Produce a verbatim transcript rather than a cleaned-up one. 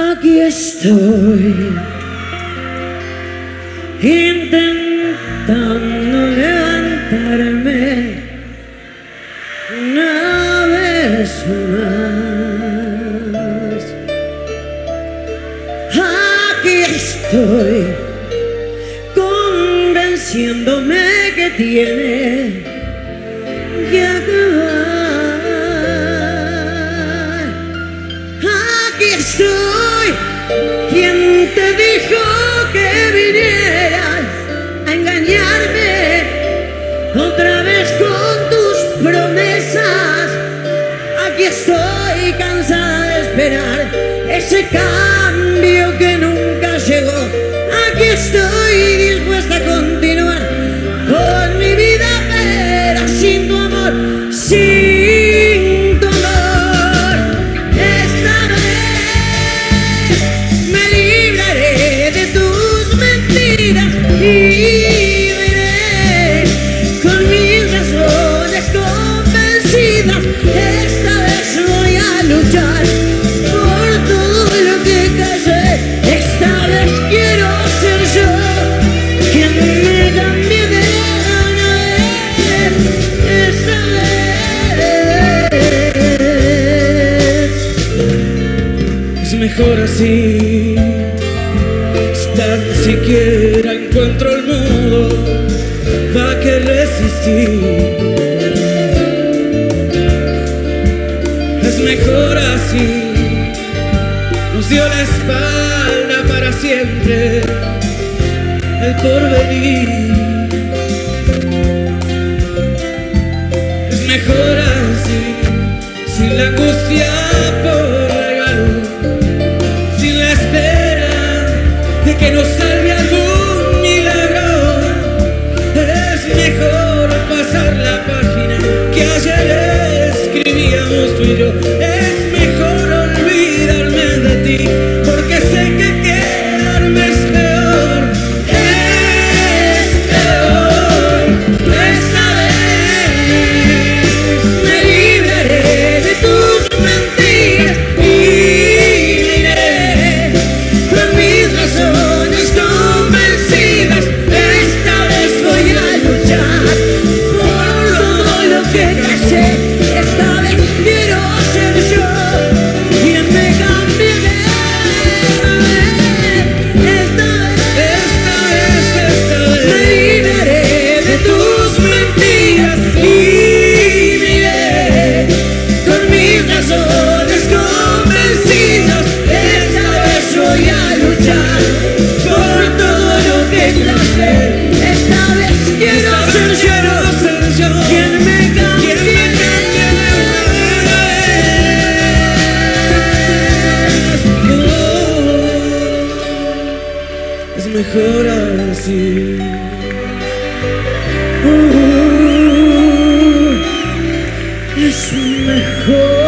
Aquí estoy intentando levantarme una vez más. Aquí estoy convenciéndome que tiene que acabar. Aquí estoy. ¿Quién te dijo que vinieras a engañarme otra vez con tus promesas? Aquí estoy cansada de esperar ese cambio que nunca llegó. Aquí estoy dispuesta a continuar con mi vida, pero sin tu amor, sin tu amor. Esta vez me libraré de tus mentiras y veré con mis razones convencidas. Esta vez voy a luchar por todo lo que callé. Esta vez quiero ser yo quien me cambie de una vez. Esta vez es mejor así. Si tan siquiera encuentro el modo, ¿para qué resistir? Es mejor así. Nos dio la espalda para siempre el porvenir. Es mejor así, sin la angustia por regalo, sin la espera de que nos salve algún milagro. Es mejor pasar la página que ayer escribíamos tú y yo. Es mejor olvidarme de ti, porque sé que quedarme es peor. Es peor. Esta vez me libraré de tus mentiras y miré con mis razones convencidas. Esta vez voy a luchar por todo lo que callé. Esta vez quiero ser yo quien me cambie de vez. Esta vez, esta vez, esta vez me libraré de tus mentiras y miré con mis razones convencidas. Esta vez voy a luchar por todo lo que callé. Esta vez quiero ser yo quien me cambie de vez. Es mejor así. Uh, es mejor